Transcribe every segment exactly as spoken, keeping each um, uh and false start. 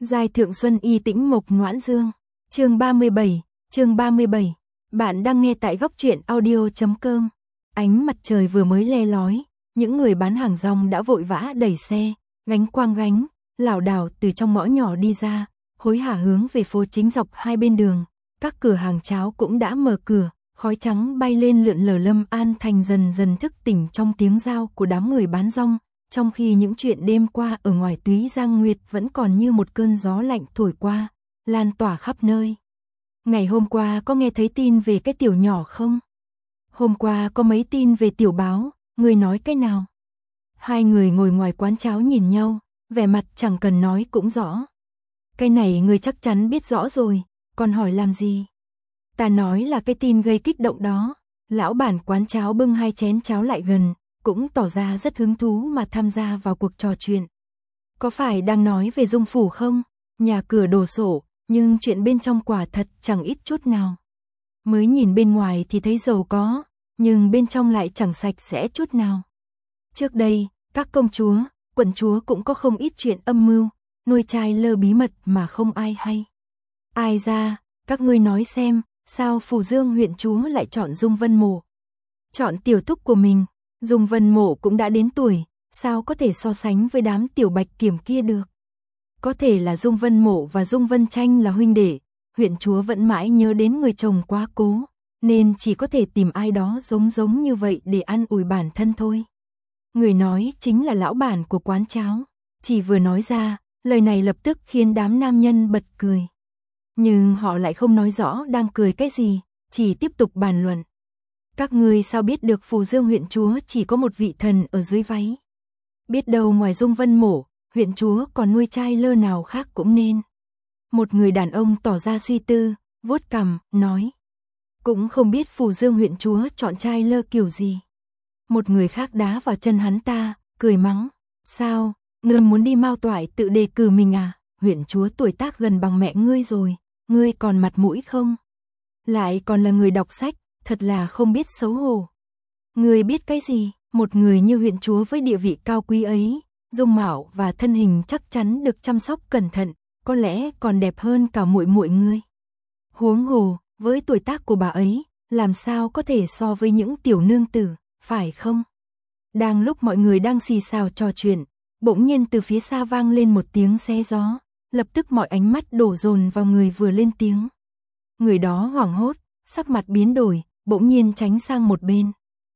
Giai thượng xuân y tĩnh mộc noãn dương. Chương ba mươi bảy, chương ba mươi bảy. Bạn đang nghe tại góc truyện audio chấm com. Ánh mặt trời vừa mới le lói, những người bán hàng rong đã vội vã đẩy xe, gánh quang gánh, lảo đảo từ trong ngõ nhỏ đi ra, hối hả hướng về phố chính dọc hai bên đường. Các cửa hàng cháo cũng đã mở cửa, khói trắng bay lên lượn lờ. Lâm An Thành dần dần thức tỉnh trong tiếng rao của đám người bán rong, trong khi những chuyện đêm qua ở ngoài Túy Giang Nguyệt vẫn còn như một cơn gió lạnh thổi qua, lan tỏa khắp nơi. Ngày hôm qua có nghe thấy tin về cái tiểu nhỏ không? Hôm qua có mấy tin về tiểu báo, người nói cái nào? Hai người ngồi ngoài quán cháo nhìn nhau, vẻ mặt chẳng cần nói cũng rõ. Cái này người chắc chắn biết rõ rồi, còn hỏi làm gì? Ta nói là cái tin gây kích động đó. Lão bản quán cháo bưng hai chén cháo lại gần, cũng tỏ ra rất hứng thú mà tham gia vào cuộc trò chuyện. Có phải đang nói về Dung Phủ không? Nhà cửa đồ sộ, nhưng chuyện bên trong quả thật chẳng ít chút nào. Mới nhìn bên ngoài thì thấy giàu có, nhưng bên trong lại chẳng sạch sẽ chút nào. Trước đây, các công chúa, quận chúa cũng có không ít chuyện âm mưu, nuôi trai lơ bí mật mà không ai hay. Ai ra, các ngươi nói xem, sao Phù Dương huyện chúa lại chọn Dung Vân Mộ? Chọn tiểu thúc của mình. Dung Vân Mộ cũng đã đến tuổi, sao có thể so sánh với đám tiểu bạch kiểm kia được? Có thể là Dung Vân Mộ và Dung Vân Tranh là huynh đệ, huyện chúa vẫn mãi nhớ đến người chồng quá cố, nên chỉ có thể tìm ai đó giống giống như vậy để ăn ủi bản thân thôi. Người nói chính là lão bản của quán cháo, chỉ vừa nói ra, lời này lập tức khiến đám nam nhân bật cười. Nhưng họ lại không nói rõ đang cười cái gì, chỉ tiếp tục bàn luận. Các ngươi sao biết được Phù Dương huyện chúa chỉ có một vị thần ở dưới váy? Biết đâu ngoài Dung Vân Mộ, huyện chúa còn nuôi trai lơ nào khác cũng nên. Một người đàn ông tỏ ra suy tư, vuốt cằm, nói. Cũng không biết Phù Dương huyện chúa chọn trai lơ kiểu gì. Một người khác đá vào chân hắn ta, cười mắng. Sao, ngươi muốn đi mao toại tự đề cử mình à? Huyện chúa tuổi tác gần bằng mẹ ngươi rồi, ngươi còn mặt mũi không? Lại còn là người đọc sách, thật là không biết xấu hổ. Ngươi biết cái gì? Một người như huyện chúa với địa vị cao quý ấy, dung mạo và thân hình chắc chắn được chăm sóc cẩn thận, có lẽ còn đẹp hơn cả muội muội ngươi. Huống hồ, với tuổi tác của bà ấy, làm sao có thể so với những tiểu nương tử, phải không? Đang lúc mọi người đang xì xào trò chuyện, bỗng nhiên từ phía xa vang lên một tiếng xé gió, lập tức mọi ánh mắt đổ dồn vào người vừa lên tiếng. Người đó hoảng hốt, sắc mặt biến đổi, bỗng nhiên tránh sang một bên.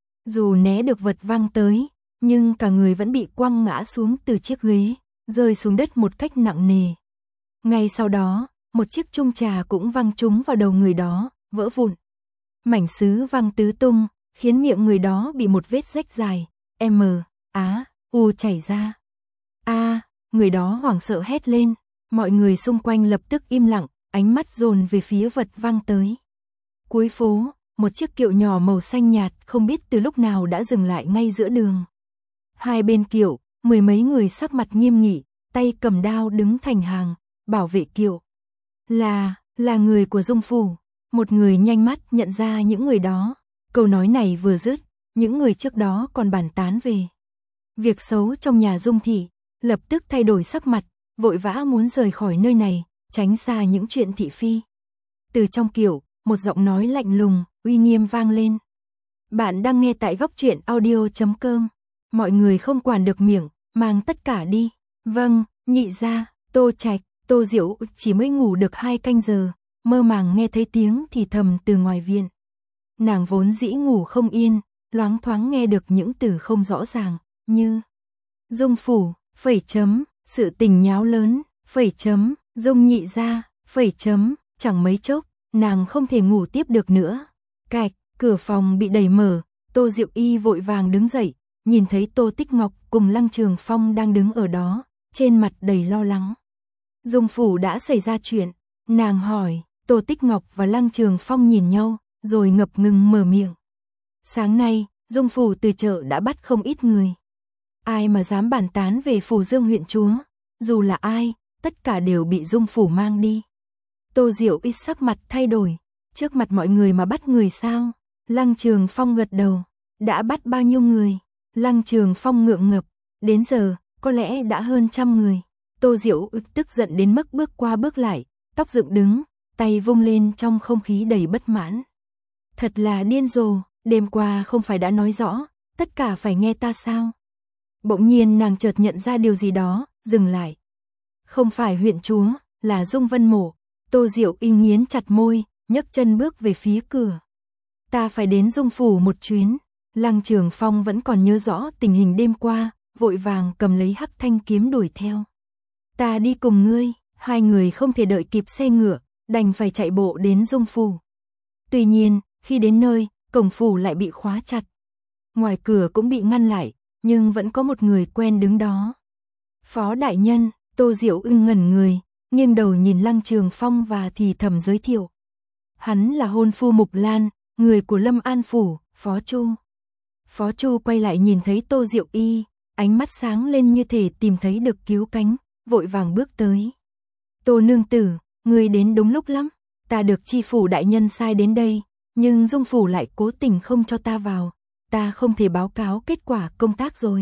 Dù né được vật văng tới, nhưng cả người vẫn bị quăng ngã xuống từ chiếc ghế, rơi xuống đất một cách nặng nề. Ngay sau đó, một chiếc chung trà cũng văng trúng vào đầu người đó, vỡ vụn. Mảnh sứ văng tứ tung, khiến miệng người đó bị một vết rách dài, M, Á, U chảy ra. A, người đó hoảng sợ hét lên, mọi người xung quanh lập tức im lặng, ánh mắt dồn về phía vật văng tới. Cuối phố, một chiếc kiệu nhỏ màu xanh nhạt không biết từ lúc nào đã dừng lại ngay giữa đường. Hai bên kiệu, mười mấy người sắc mặt nghiêm nghị, tay cầm đao đứng thành hàng, bảo vệ kiệu. Là, là người của Dung Phủ. Một người nhanh mắt nhận ra những người đó. Câu nói này vừa dứt, những người trước đó còn bàn tán về việc xấu trong nhà Dung thị, lập tức thay đổi sắc mặt, vội vã muốn rời khỏi nơi này, tránh xa những chuyện thị phi. Từ trong kiệu, một giọng nói lạnh lùng, uy nghiêm vang lên. Bạn đang nghe tại góc truyện audio chấm com. Mọi người không quản được miệng, mang tất cả đi. Vâng, nhị gia, Tô Trạch, Tô Diệu chỉ mới ngủ được hai canh giờ, mơ màng nghe thấy tiếng thì thầm từ ngoài viện. Nàng vốn dĩ ngủ không yên, loáng thoáng nghe được những từ không rõ ràng, như Dung Phủ, phẩy chấm, sự tình nháo lớn, phẩy chấm, Dung nhị gia, phẩy chấm, chẳng mấy chốc, nàng không thể ngủ tiếp được nữa. Cạch, cửa phòng bị đẩy mở, Tô Diệu Y vội vàng đứng dậy, nhìn thấy Tô Tích Ngọc cùng Lăng Trường Phong đang đứng ở đó, trên mặt đầy lo lắng. Dung Phủ đã xảy ra chuyện, nàng hỏi. Tô Tích Ngọc và Lăng Trường Phong nhìn nhau, rồi ngập ngừng mở miệng. Sáng nay, Dung Phủ từ chợ đã bắt không ít người. Ai mà dám bàn tán về Phù Dương huyện chúa, dù là ai, tất cả đều bị Dung Phủ mang đi. Tô Diệu ít sắc mặt thay đổi, trước mặt mọi người mà bắt người sao? Lăng Trường Phong gật đầu, đã bắt bao nhiêu người? Lăng Trường Phong ngượng ngập, đến giờ, có lẽ đã hơn trăm người. Tô Diệu Ức tức giận đến mức bước qua bước lại, tóc dựng đứng, tay vung lên trong không khí đầy bất mãn. Thật là điên rồ, đêm qua không phải đã nói rõ, tất cả phải nghe ta sao? Bỗng nhiên nàng chợt nhận ra điều gì đó, dừng lại. Không phải huyện chúa, là Dung Vân Mộ. Tô Diệu Y nghiến chặt môi, nhấc chân bước về phía cửa. Ta phải đến Dung phủ một chuyến. Lăng Trường Phong vẫn còn nhớ rõ tình hình đêm qua, vội vàng cầm lấy hắc thanh kiếm đuổi theo. Ta đi cùng ngươi. Hai người không thể đợi kịp xe ngựa, đành phải chạy bộ đến Dung phủ. Tuy nhiên, khi đến nơi, cổng phủ lại bị khóa chặt. Ngoài cửa cũng bị ngăn lại, nhưng vẫn có một người quen đứng đó. Phó đại nhân. Tô Diệu Ưng ngẩn người, nghiêng đầu nhìn Lăng Trường Phong và thì thầm giới thiệu. Hắn là hôn phu Mục Lan, người của Lâm An phủ, Phó Chu. Phó Chu quay lại nhìn thấy Tô Diệu Y, ánh mắt sáng lên như thể tìm thấy được cứu cánh, vội vàng bước tới. Tô nương tử, người đến đúng lúc lắm, ta được chi phủ đại nhân sai đến đây, nhưng Dung phủ lại cố tình không cho ta vào, ta không thể báo cáo kết quả công tác rồi.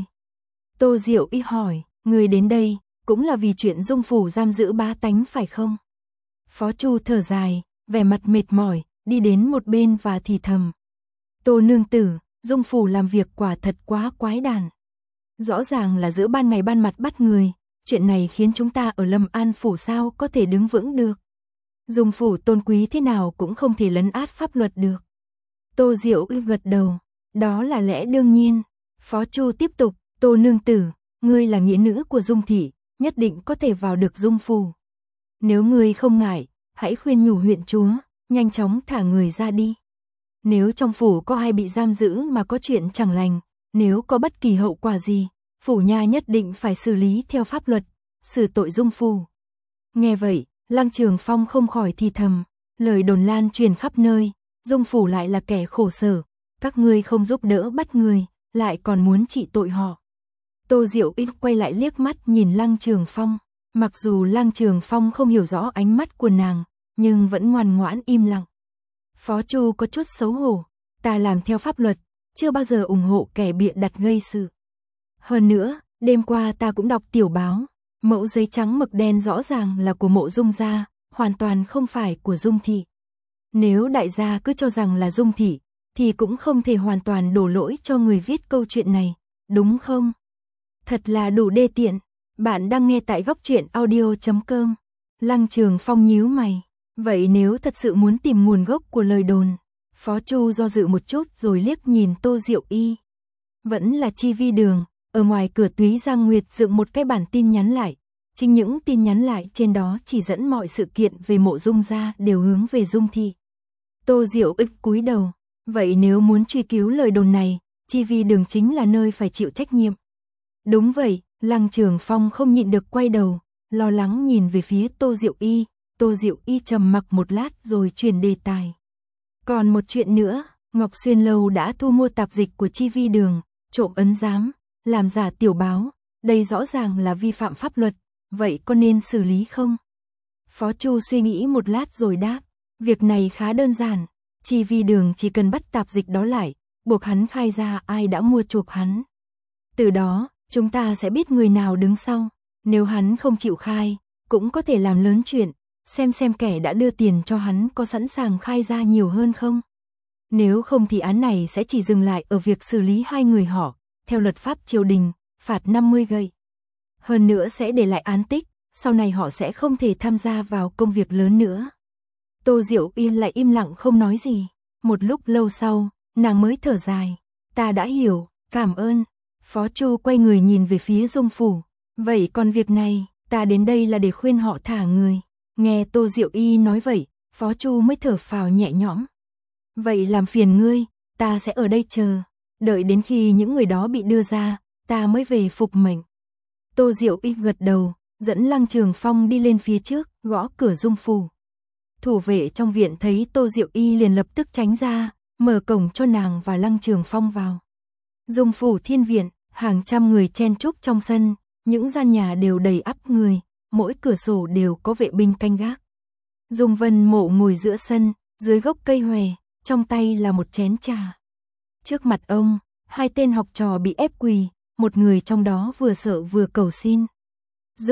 Tô Diệu Y hỏi, người đến đây cũng là vì chuyện Dung phủ giam giữ bá tánh phải không? Phó Chu thở dài, vẻ mặt mệt mỏi, đi đến một bên và thì thầm. Tô nương tử, Dung phủ làm việc quả thật quá quái đản. Rõ ràng là giữa ban ngày ban mặt bắt người, chuyện này khiến chúng ta ở Lâm An phủ sao có thể đứng vững được. Dung phủ tôn quý thế nào cũng không thể lấn át pháp luật được. Tô Diệu Y gật đầu, đó là lẽ đương nhiên. Phó Chu tiếp tục, Tô nương tử, ngươi là nghĩa nữ của Dung thị, nhất định có thể vào được Dung phủ. Nếu ngươi không ngại, hãy khuyên nhủ huyện chúa, nhanh chóng thả người ra đi. Nếu trong phủ có ai bị giam giữ mà có chuyện chẳng lành, nếu có bất kỳ hậu quả gì, phủ nha nhất định phải xử lý theo pháp luật, xử tội Dung phủ. Nghe vậy, Lăng Trường Phong không khỏi thì thầm, lời đồn lan truyền khắp nơi, Dung phủ lại là kẻ khổ sở, các ngươi không giúp đỡ bắt người, lại còn muốn trị tội họ. Tô Diệu Y quay lại liếc mắt nhìn Lăng Trường Phong, mặc dù Lăng Trường Phong không hiểu rõ ánh mắt của nàng, nhưng vẫn ngoan ngoãn im lặng. Phó Chu có chút xấu hổ, ta làm theo pháp luật, chưa bao giờ ủng hộ kẻ bịa đặt gây sự. Hơn nữa, đêm qua ta cũng đọc tiểu báo, mẫu giấy trắng mực đen rõ ràng là của Mộ Dung gia, hoàn toàn không phải của Dung thị. Nếu đại gia cứ cho rằng là Dung thị, thì cũng không thể hoàn toàn đổ lỗi cho người viết câu chuyện này, đúng không? Thật là đủ đê tiện. Bạn đang nghe tại góc truyện audio chấm com. Lăng Trường Phong nhíu mày. Vậy nếu thật sự muốn tìm nguồn gốc của lời đồn, Phó Chu do dự một chút rồi liếc nhìn Tô Diệu Y. Vẫn là Chi Vi Đường, ở ngoài cửa Túy Giang Nguyệt dựng một cái bản tin nhắn lại. Chính những tin nhắn lại trên đó chỉ dẫn mọi sự kiện về Mộ Dung gia đều hướng về Dung thị. Tô Diệu ức cúi đầu. Vậy nếu muốn truy cứu lời đồn này, Chi Vi Đường chính là nơi phải chịu trách nhiệm. Đúng vậy, Lăng Trường Phong không nhịn được quay đầu, lo lắng nhìn về phía Tô Diệu Y. Tô Diệu Y trầm mặc một lát rồi chuyển đề tài. Còn một chuyện nữa, Ngọc Xuyên Lâu đã thu mua tạp dịch của Chi Vi Đường, trộm ấn giám, làm giả tiểu báo, đây rõ ràng là vi phạm pháp luật, vậy có nên xử lý không? Phó Chu suy nghĩ một lát rồi đáp, việc này khá đơn giản, Chi Vi Đường chỉ cần bắt tạp dịch đó lại, buộc hắn khai ra ai đã mua chuộc hắn. Từ đó, chúng ta sẽ biết người nào đứng sau, nếu hắn không chịu khai, cũng có thể làm lớn chuyện, xem xem kẻ đã đưa tiền cho hắn có sẵn sàng khai ra nhiều hơn không. Nếu không thì án này sẽ chỉ dừng lại ở việc xử lý hai người họ, theo luật pháp triều đình, phạt năm mươi gậy. Hơn nữa sẽ để lại án tích, sau này họ sẽ không thể tham gia vào công việc lớn nữa. Tô Diệu Y lại im lặng không nói gì, một lúc lâu sau, nàng mới thở dài, ta đã hiểu, cảm ơn. Phó Chu quay người nhìn về phía Dung phủ, vậy còn việc này, ta đến đây là để khuyên họ thả người. Nghe Tô Diệu Y nói vậy, Phó Chu mới thở phào nhẹ nhõm. Vậy làm phiền ngươi, ta sẽ ở đây chờ, đợi đến khi những người đó bị đưa ra, ta mới về phục mệnh. Tô Diệu Y gật đầu, dẫn Lăng Trường Phong đi lên phía trước, gõ cửa Dung phủ. Thủ vệ trong viện thấy Tô Diệu Y liền lập tức tránh ra, mở cổng cho nàng và Lăng Trường Phong vào. Dung phủ thiên viện, hàng trăm người chen chúc trong sân, những gian nhà đều đầy ắp người, mỗi cửa sổ đều có vệ binh canh gác. Dung Vân Mộ ngồi giữa sân, dưới gốc cây hòe, trong tay là một chén trà. Trước mặt ông, hai tên học trò bị ép quỳ, một người trong đó vừa sợ vừa cầu xin. Dung,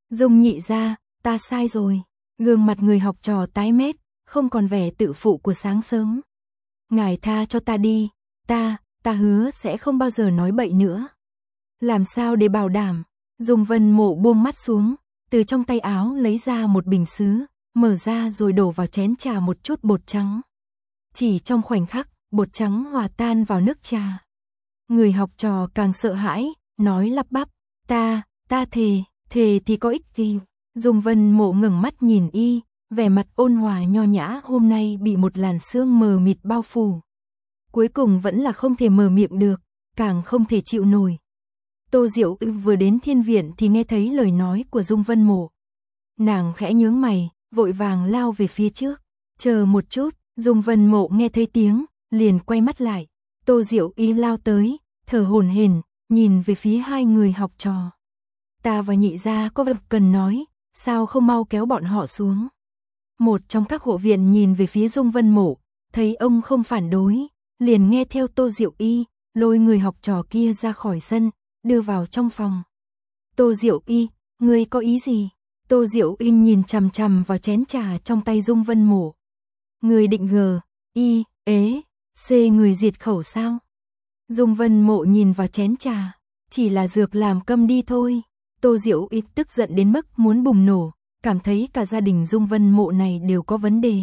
Dung Nhị gia, ta sai rồi. Gương mặt người học trò tái mét, không còn vẻ tự phụ của sáng sớm. Ngài tha cho ta đi, ta, ta hứa sẽ không bao giờ nói bậy nữa. Làm sao để bảo đảm? Dung Vân Mộ buông mắt xuống, từ trong tay áo lấy ra một bình sứ, mở ra rồi đổ vào chén trà một chút bột trắng. Chỉ trong khoảnh khắc, bột trắng hòa tan vào nước trà. Người học trò càng sợ hãi, nói lắp bắp, ta, ta thề, thề thì có ích gì. Dung Vân Mộ ngẩng mắt nhìn y, vẻ mặt ôn hòa nho nhã hôm nay bị một làn sương mờ mịt bao phủ. Cuối cùng vẫn là không thể mở miệng được, càng không thể chịu nổi. Tô Diệu Ư vừa đến thiên viện thì nghe thấy lời nói của Dung Vân Mộ. Nàng khẽ nhướng mày, vội vàng lao về phía trước. Chờ một chút, Dung Vân Mộ nghe thấy tiếng, liền quay mắt lại. Tô Diệu Y lao tới, thở hổn hển, nhìn về phía hai người học trò. Ta và Nhị gia có việc cần nói, sao không mau kéo bọn họ xuống. Một trong các hộ viện nhìn về phía Dung Vân Mộ, thấy ông không phản đối, liền nghe theo Tô Diệu Y, lôi người học trò kia ra khỏi sân, đưa vào trong phòng. Tô Diệu Y, ngươi có ý gì? Tô Diệu Y nhìn chằm chằm vào chén trà trong tay Dung Vân Mộ. Người định gờ, y, ế, c người diệt khẩu sao? Dung Vân Mộ nhìn vào chén trà, chỉ là dược làm câm đi thôi. Tô Diệu Y tức giận đến mức muốn bùng nổ, cảm thấy cả gia đình Dung Vân Mộ này đều có vấn đề.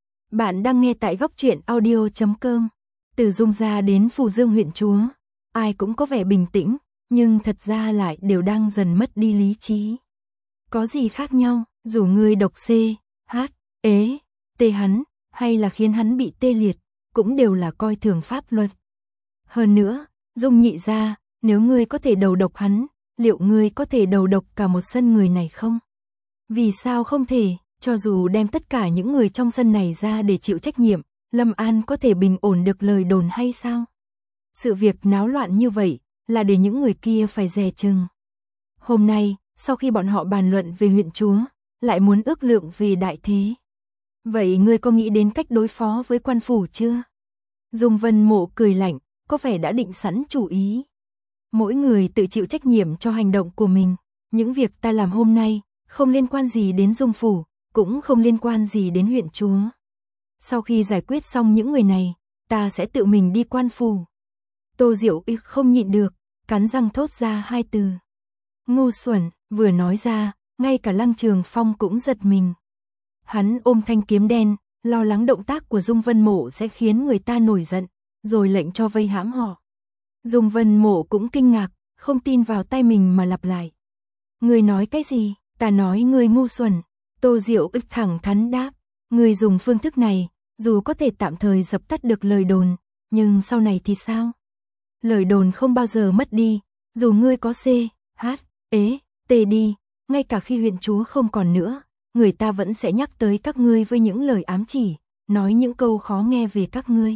Bạn đang nghe tại góc truyện audio chấm com. Từ Dung gia đến Phù Dương huyện chúa, ai cũng có vẻ bình tĩnh, nhưng thật ra lại đều đang dần mất đi lý trí. Có gì khác nhau, dù ngươi độc C, H, ế, tê hắn, hay là khiến hắn bị tê liệt, cũng đều là coi thường pháp luật. Hơn nữa, Dung Nhị gia, nếu ngươi có thể đầu độc hắn, liệu ngươi có thể đầu độc cả một sân người này không? Vì sao không thể, cho dù đem tất cả những người trong sân này ra để chịu trách nhiệm, Lâm An có thể bình ổn được lời đồn hay sao? Sự việc náo loạn như vậy, là để những người kia phải dè chừng. Hôm nay, sau khi bọn họ bàn luận về huyện chúa, lại muốn ước lượng về đại thế. Vậy ngươi có nghĩ đến cách đối phó với quan phủ chưa? Dung Vân Mộ cười lạnh, có vẻ đã định sẵn chủ ý. Mỗi người tự chịu trách nhiệm cho hành động của mình. Những việc ta làm hôm nay, không liên quan gì đến Dung phủ, cũng không liên quan gì đến huyện chúa. Sau khi giải quyết xong những người này, ta sẽ tự mình đi quan phủ. Tô Diệu Y không nhịn được, cắn răng thốt ra hai từ. Ngu xuẩn, vừa nói ra, ngay cả Lăng Trường Phong cũng giật mình. Hắn ôm thanh kiếm đen, lo lắng động tác của Dung Vân Mộ sẽ khiến người ta nổi giận, rồi lệnh cho vây hãm họ. Dung Vân Mộ cũng kinh ngạc, không tin vào tai mình mà lặp lại. Ngươi nói cái gì? Ta nói ngươi ngu xuẩn. Tô Diệu ức thẳng thắn đáp. Ngươi dùng phương thức này, dù có thể tạm thời dập tắt được lời đồn, nhưng sau này thì sao? Lời đồn không bao giờ mất đi, dù ngươi có C, H, ế, T đi, ngay cả khi huyện chúa không còn nữa, người ta vẫn sẽ nhắc tới các ngươi với những lời ám chỉ, nói những câu khó nghe về các ngươi.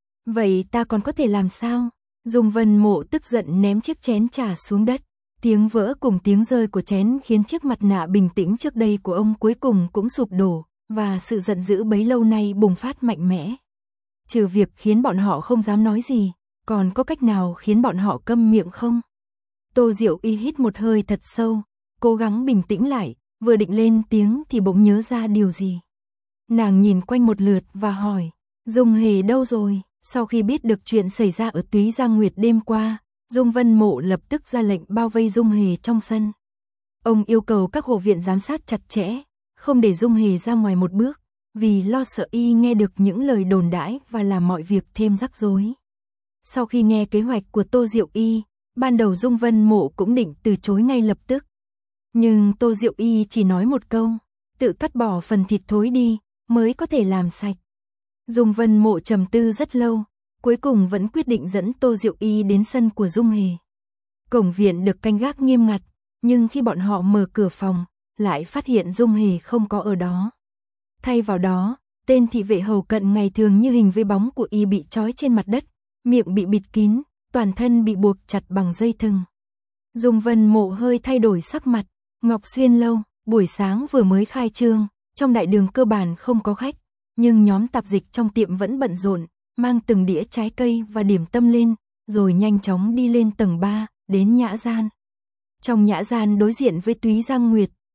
Vậy ta còn có thể làm sao? Dung Vân Mộ tức giận ném chiếc chén trà xuống đất. Tiếng vỡ cùng tiếng rơi của chén khiến chiếc mặt nạ bình tĩnh trước đây của ông cuối cùng cũng sụp đổ, và sự giận dữ bấy lâu nay bùng phát mạnh mẽ. Trừ việc khiến bọn họ không dám nói gì, còn có cách nào khiến bọn họ câm miệng không? Tô Diệu Y hít một hơi thật sâu, cố gắng bình tĩnh lại, vừa định lên tiếng thì bỗng nhớ ra điều gì. Nàng nhìn quanh một lượt và hỏi, Dung Hề đâu rồi? Sau khi biết được chuyện xảy ra ở Túy Giang Nguyệt đêm qua, Dung Vân Mộ lập tức ra lệnh bao vây Dung Hề trong sân. Ông yêu cầu các hộ viện giám sát chặt chẽ, không để Dung Hề ra ngoài một bước, vì lo sợ y nghe được những lời đồn đãi và làm mọi việc thêm rắc rối. Sau khi nghe kế hoạch của Tô Diệu Y, ban đầu Dung Vân Mộ cũng định từ chối ngay lập tức. Nhưng Tô Diệu Y chỉ nói một câu, tự cắt bỏ phần thịt thối đi, mới có thể làm sạch. Dung Vân Mộ trầm tư rất lâu, cuối cùng vẫn quyết định dẫn Tô Diệu Y đến sân của Dung Hề. Cổng viện được canh gác nghiêm ngặt, nhưng khi bọn họ mở cửa phòng, lại phát hiện Dung Hề không có ở đó. Thay vào đó, tên thị vệ hầu cận ngày thường như hình với bóng của y bị trói trên mặt đất, miệng bị bịt kín, toàn thân bị buộc chặt bằng dây thừng. Dung Vân Mộ hơi thay đổi sắc mặt. Ngọc Xuyên lâu, buổi sáng vừa mới khai trương, trong đại đường cơ bản không có khách, nhưng nhóm tạp dịch trong tiệm vẫn bận rộn, mang từng đĩa trái cây và điểm tâm lên, rồi nhanh chóng đi lên tầng ba, đến nhã gian. Trong nhã gian đối diện với Túy Giang Nguyệt,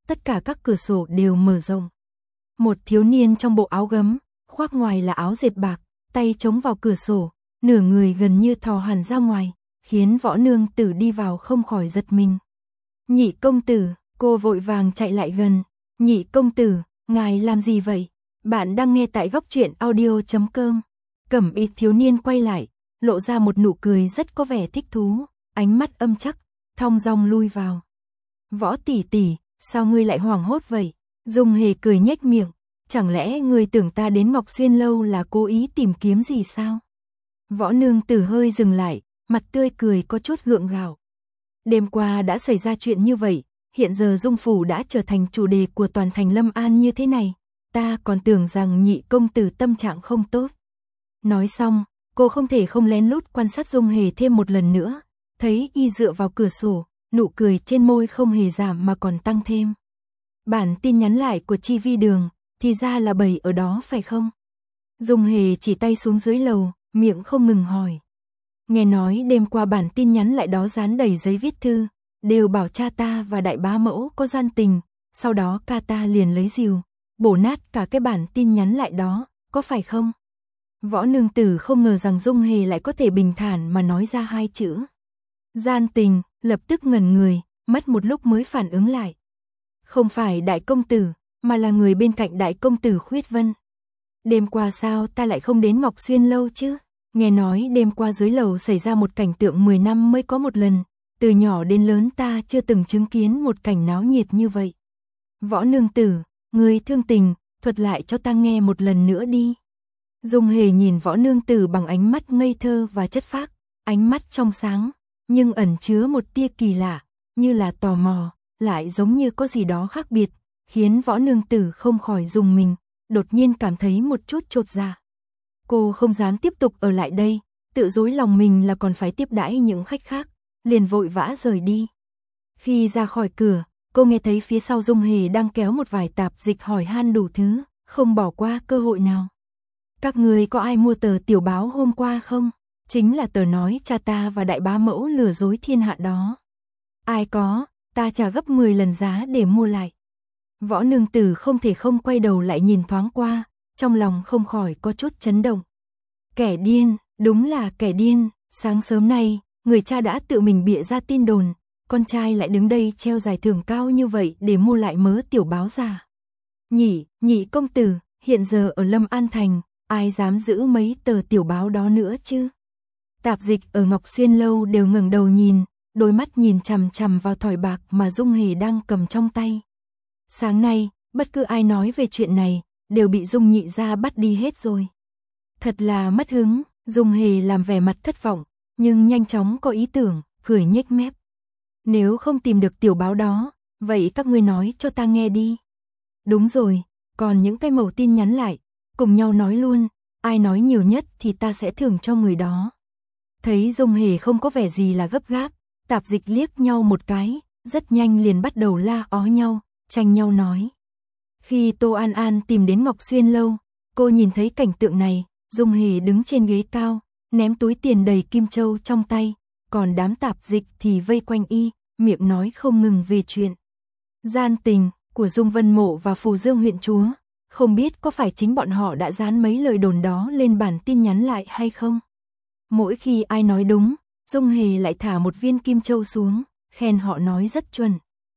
tất cả các cửa sổ đều mở rộng. Một thiếu niên trong bộ áo gấm, khoác ngoài là áo dệt bạc, tay chống vào cửa sổ, nửa người gần như thò hẳn ra ngoài, khiến Võ Nương Tử đi vào không khỏi giật mình. Nhị công tử, cô vội vàng chạy lại gần. Nhị công tử, ngài làm gì vậy? Bạn đang nghe tại góc truyện audio chấm com. Cẩm y thiếu niên quay lại, lộ ra một nụ cười rất có vẻ thích thú, ánh mắt âm chắc, thong dong lui vào. Võ tỷ tỷ, sao ngươi lại hoảng hốt vậy? Dung Hề cười nhếch miệng, chẳng lẽ ngươi tưởng ta đến Ngọc Xuyên lâu là cố ý tìm kiếm gì sao? Võ Nương Tử hơi dừng lại, mặt tươi cười có chút gượng gạo. Đêm qua đã xảy ra chuyện như vậy, hiện giờ Dung phủ đã trở thành chủ đề của toàn thành Lâm An như thế này, ta còn tưởng rằng nhị công tử tâm trạng không tốt. Nói xong, cô không thể không lén lút quan sát Dung Hề thêm một lần nữa, thấy y dựa vào cửa sổ, nụ cười trên môi không hề giảm mà còn tăng thêm. Bản tin nhắn lại của Chi Vi Đường, thì ra là bày ở đó phải không? Dung Hề chỉ tay xuống dưới lầu, miệng không ngừng hỏi. Nghe nói đêm qua bản tin nhắn lại đó dán đầy giấy viết thư, đều bảo cha ta và đại bá mẫu có gian tình, sau đó ca ta liền lấy rìu, bổ nát cả cái bản tin nhắn lại đó, có phải không? Võ Nương Tử không ngờ rằng Dung Hề lại có thể bình thản mà nói ra hai chữ. Gian tình, lập tức ngẩn người, mất một lúc mới phản ứng lại. Không phải đại công tử, mà là người bên cạnh đại công tử Khuyết Vân. Đêm qua sao ta lại không đến Ngọc Xuyên lâu chứ? Nghe nói đêm qua dưới lầu xảy ra một cảnh tượng mười năm mới có một lần, từ nhỏ đến lớn ta chưa từng chứng kiến một cảnh náo nhiệt như vậy. Võ Nương Tử, người thương tình, thuật lại cho ta nghe một lần nữa đi. Dung Hề nhìn Võ Nương Tử bằng ánh mắt ngây thơ và chất phác, ánh mắt trong sáng, nhưng ẩn chứa một tia kỳ lạ, như là tò mò, lại giống như có gì đó khác biệt, khiến Võ Nương Tử không khỏi rùng mình, đột nhiên cảm thấy một chút chột dạ. Cô không dám tiếp tục ở lại đây, tự dối lòng mình là còn phải tiếp đãi những khách khác, liền vội vã rời đi. Khi ra khỏi cửa, cô nghe thấy phía sau Dung Hề đang kéo một vài tạp dịch hỏi han đủ thứ, không bỏ qua cơ hội nào. Các người có ai mua tờ tiểu báo hôm qua không? Chính là tờ nói cha ta và đại bá mẫu lừa dối thiên hạ đó. Ai có, ta trả gấp mười lần giá để mua lại. Võ Nương Tử không thể không quay đầu lại nhìn thoáng qua, trong lòng không khỏi có chút chấn động. Kẻ điên, đúng là kẻ điên, sáng sớm nay, người cha đã tự mình bịa ra tin đồn, con trai lại đứng đây treo giải thưởng cao như vậy để mua lại mớ tiểu báo giả. Nhị, nhị công tử, hiện giờ ở Lâm An Thành, ai dám giữ mấy tờ tiểu báo đó nữa chứ? Tạp dịch ở Ngọc Xuyên lâu đều ngẩng đầu nhìn, đôi mắt nhìn chằm chằm vào thỏi bạc mà Dung Hề đang cầm trong tay. Sáng nay, bất cứ ai nói về chuyện này, đều bị Dung nhị gia bắt đi hết rồi. Thật là mất hứng, Dung Hề làm vẻ mặt thất vọng, nhưng nhanh chóng có ý tưởng, cười nhếch mép. Nếu không tìm được tiểu báo đó, vậy các ngươi nói cho ta nghe đi. Đúng rồi, còn những cái mẩu tin nhắn lại, cùng nhau nói luôn, ai nói nhiều nhất thì ta sẽ thưởng cho người đó. Thấy Dung Hề không có vẻ gì là gấp gáp, tạp dịch liếc nhau một cái, rất nhanh liền bắt đầu la ó nhau, tranh nhau nói. Khi Tô An An tìm đến Ngọc Xuyên lâu, cô nhìn thấy cảnh tượng này, Dung Hề đứng trên ghế cao, ném túi tiền đầy kim châu trong tay, còn đám tạp dịch thì vây quanh y, miệng nói không ngừng về chuyện gian tình của Dung Vân Mộ và Phù Dương huyện chúa, không biết có phải chính bọn họ đã dán mấy lời đồn đó lên bản tin nhắn lại hay không. Mỗi khi ai nói đúng, Dung Hề lại thả một viên kim châu xuống, khen họ nói rất chuẩn.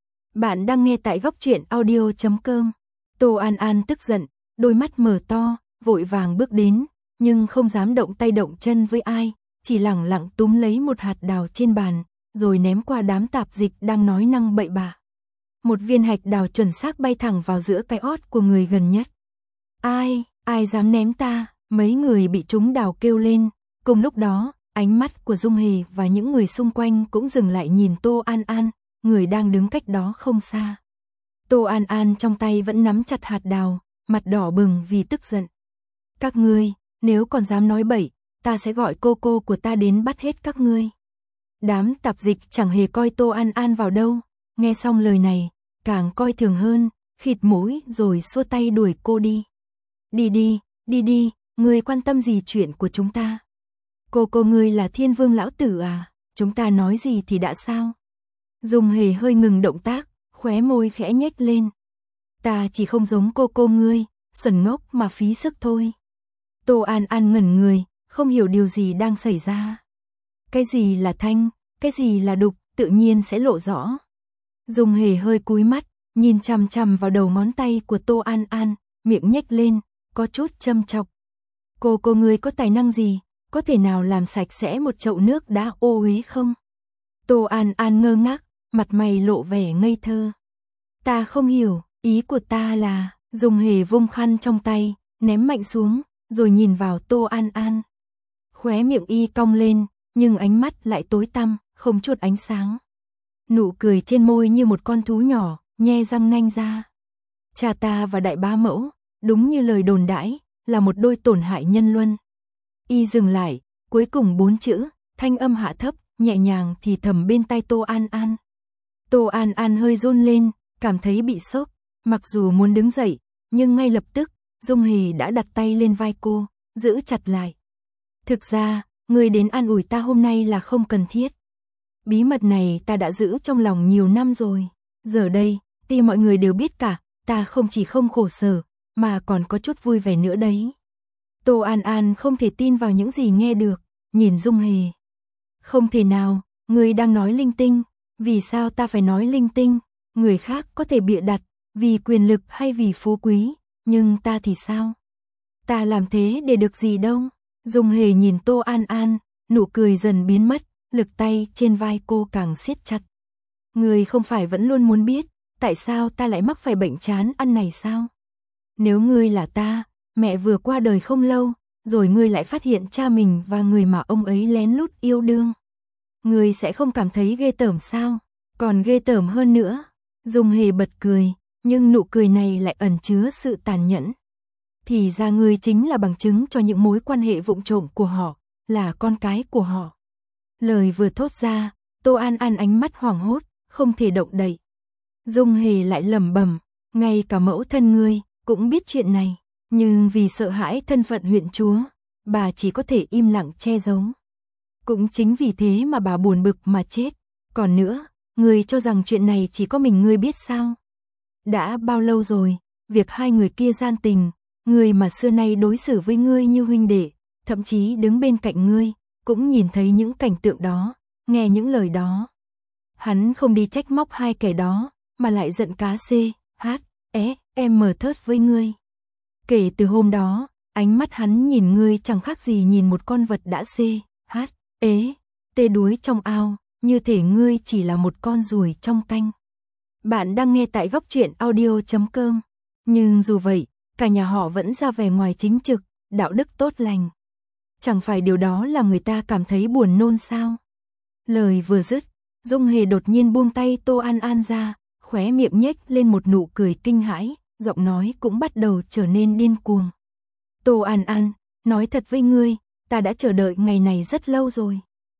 Bạn đang nghe tại góc truyện audio chấm com. Tô An An tức giận, đôi mắt mở to, vội vàng bước đến, nhưng không dám động tay động chân với ai, chỉ lẳng lặng túm lấy một hạt đào trên bàn, rồi ném qua đám tạp dịch đang nói năng bậy bạ. Một viên hạch đào chuẩn xác bay thẳng vào giữa cái ót của người gần nhất. Ai, ai dám ném ta? Mấy người bị trúng đào kêu lên. Cùng lúc đó, ánh mắt của Dung Hề và những người xung quanh cũng dừng lại nhìn Tô An An, người đang đứng cách đó không xa. Tô An An trong tay vẫn nắm chặt hạt đào, mặt đỏ bừng vì tức giận. Các ngươi, nếu còn dám nói bậy, ta sẽ gọi cô cô của ta đến bắt hết các ngươi. Đám tạp dịch chẳng hề coi Tô An An vào đâu, nghe xong lời này, càng coi thường hơn, khịt mũi rồi xua tay đuổi cô đi. Đi đi, đi đi, ngươi quan tâm gì chuyện của chúng ta? Cô cô ngươi là Thiên Vương lão tử à, chúng ta nói gì thì đã sao? Dung Hề hơi ngừng động tác, khóe khóe môi khẽ nhếch lên. Ta chỉ không giống cô cô ngươi, xuẩn ngốc mà phí sức thôi. Tô An An ngẩn người, không hiểu điều gì đang xảy ra. Cái gì là thanh, cái gì là đục, tự nhiên sẽ lộ rõ. Dung Hề hơi cúi mắt, nhìn chằm chằm vào đầu ngón tay của Tô An An, miệng nhếch lên, có chút châm chọc. Cô cô ngươi có tài năng gì, có thể nào làm sạch sẽ một chậu nước đã ô uế không? Tô An An ngơ ngác, mặt mày lộ vẻ ngây thơ. Ta không hiểu, ý của ta là, Dung Hề vung khăn trong tay, ném mạnh xuống, rồi nhìn vào Tô An An. Khóe miệng y cong lên, nhưng ánh mắt lại tối tăm, không chút ánh sáng. Nụ cười trên môi như một con thú nhỏ, nhe răng nanh ra. Cha ta và đại bá mẫu, đúng như lời đồn đãi, là một đôi tổn hại nhân luân. Y dừng lại, cuối cùng bốn chữ, thanh âm hạ thấp, nhẹ nhàng thì thầm bên tai Tô An An. Tô An An hơi run lên, cảm thấy bị sốc, mặc dù muốn đứng dậy, nhưng ngay lập tức, Dung Hề đã đặt tay lên vai cô, giữ chặt lại. Thực ra, người đến an ủi ta hôm nay là không cần thiết. Bí mật này ta đã giữ trong lòng nhiều năm rồi. Giờ đây, tuy mọi người đều biết cả, ta không chỉ không khổ sở, mà còn có chút vui vẻ nữa đấy. Tô An An không thể tin vào những gì nghe được, nhìn Dung Hề. Không thể nào, người đang nói linh tinh, vì sao ta phải nói linh tinh? Người khác có thể bịa đặt, vì quyền lực hay vì phú quý, nhưng ta thì sao? Ta làm thế để được gì đâu? Dung Hề nhìn Tô An An, nụ cười dần biến mất, lực tay trên vai cô càng siết chặt. Người không phải vẫn luôn muốn biết, tại sao ta lại mắc phải bệnh chán ăn này sao? Nếu ngươi là ta, mẹ vừa qua đời không lâu, rồi ngươi lại phát hiện cha mình và người mà ông ấy lén lút yêu đương. Ngươi sẽ không cảm thấy ghê tởm sao? Còn ghê tởm hơn nữa. Dung Hề bật cười, nhưng nụ cười này lại ẩn chứa sự tàn nhẫn. Thì ra ngươi chính là bằng chứng cho những mối quan hệ vụng trộm của họ, là con cái của họ. Lời vừa thốt ra, Tô An An ánh mắt hoảng hốt, không thể động đậy. Dung Hề lại lẩm bẩm, ngay cả mẫu thân ngươi cũng biết chuyện này, nhưng vì sợ hãi thân phận huyện chúa, bà chỉ có thể im lặng che giấu. Cũng chính vì thế mà bà buồn bực mà chết. Còn nữa, ngươi cho rằng chuyện này chỉ có mình ngươi biết sao? Đã bao lâu rồi, việc hai người kia gian tình, người mà xưa nay đối xử với ngươi như huynh đệ, thậm chí đứng bên cạnh ngươi, cũng nhìn thấy những cảnh tượng đó, nghe những lời đó. Hắn không đi trách móc hai kẻ đó, mà lại giận cá xê, hát, é, em mờ thớt với ngươi. Kể từ hôm đó, ánh mắt hắn nhìn ngươi chẳng khác gì nhìn một con vật đã xê, hát, ế, tê đuối trong ao, như thể ngươi chỉ là một con ruồi trong canh. Bạn đang nghe tại góc truyện audio chấm com. Nhưng dù vậy, cả nhà họ vẫn ra vẻ ngoài chính trực, đạo đức tốt lành. Chẳng phải điều đó làm người ta cảm thấy buồn nôn sao? Lời vừa dứt, Dung Hề đột nhiên buông tay Tô An An ra, khóe miệng nhếch lên một nụ cười kinh hãi, giọng nói cũng bắt đầu trở nên điên cuồng. Tô An An, nói thật với ngươi, ta đã chờ đợi ngày này rất lâu rồi.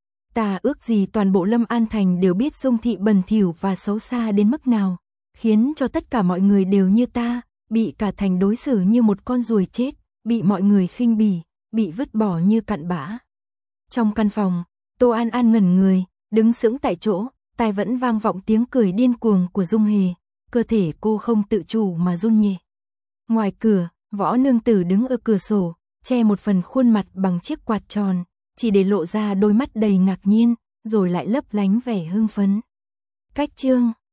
Ta ước gì toàn bộ Lâm An Thành đều biết Dung thị bẩn thỉu và xấu xa đến mức nào, khiến cho tất cả mọi người đều như ta, bị cả thành đối xử như một con ruồi chết, bị mọi người khinh bỉ, bị vứt bỏ như cặn bã. Trong căn phòng, Tô An An ngẩn người, đứng sững tại chỗ, tai vẫn vang vọng tiếng cười điên cuồng của Dung Hề, cơ thể cô không tự chủ mà run nhẹ. Ngoài cửa, Võ Nương Tử đứng ở cửa sổ, che một phần khuôn mặt bằng chiếc quạt tròn, chỉ để lộ ra đôi mắt đầy ngạc nhiên, rồi lại lấp lánh vẻ hưng phấn. Cách chương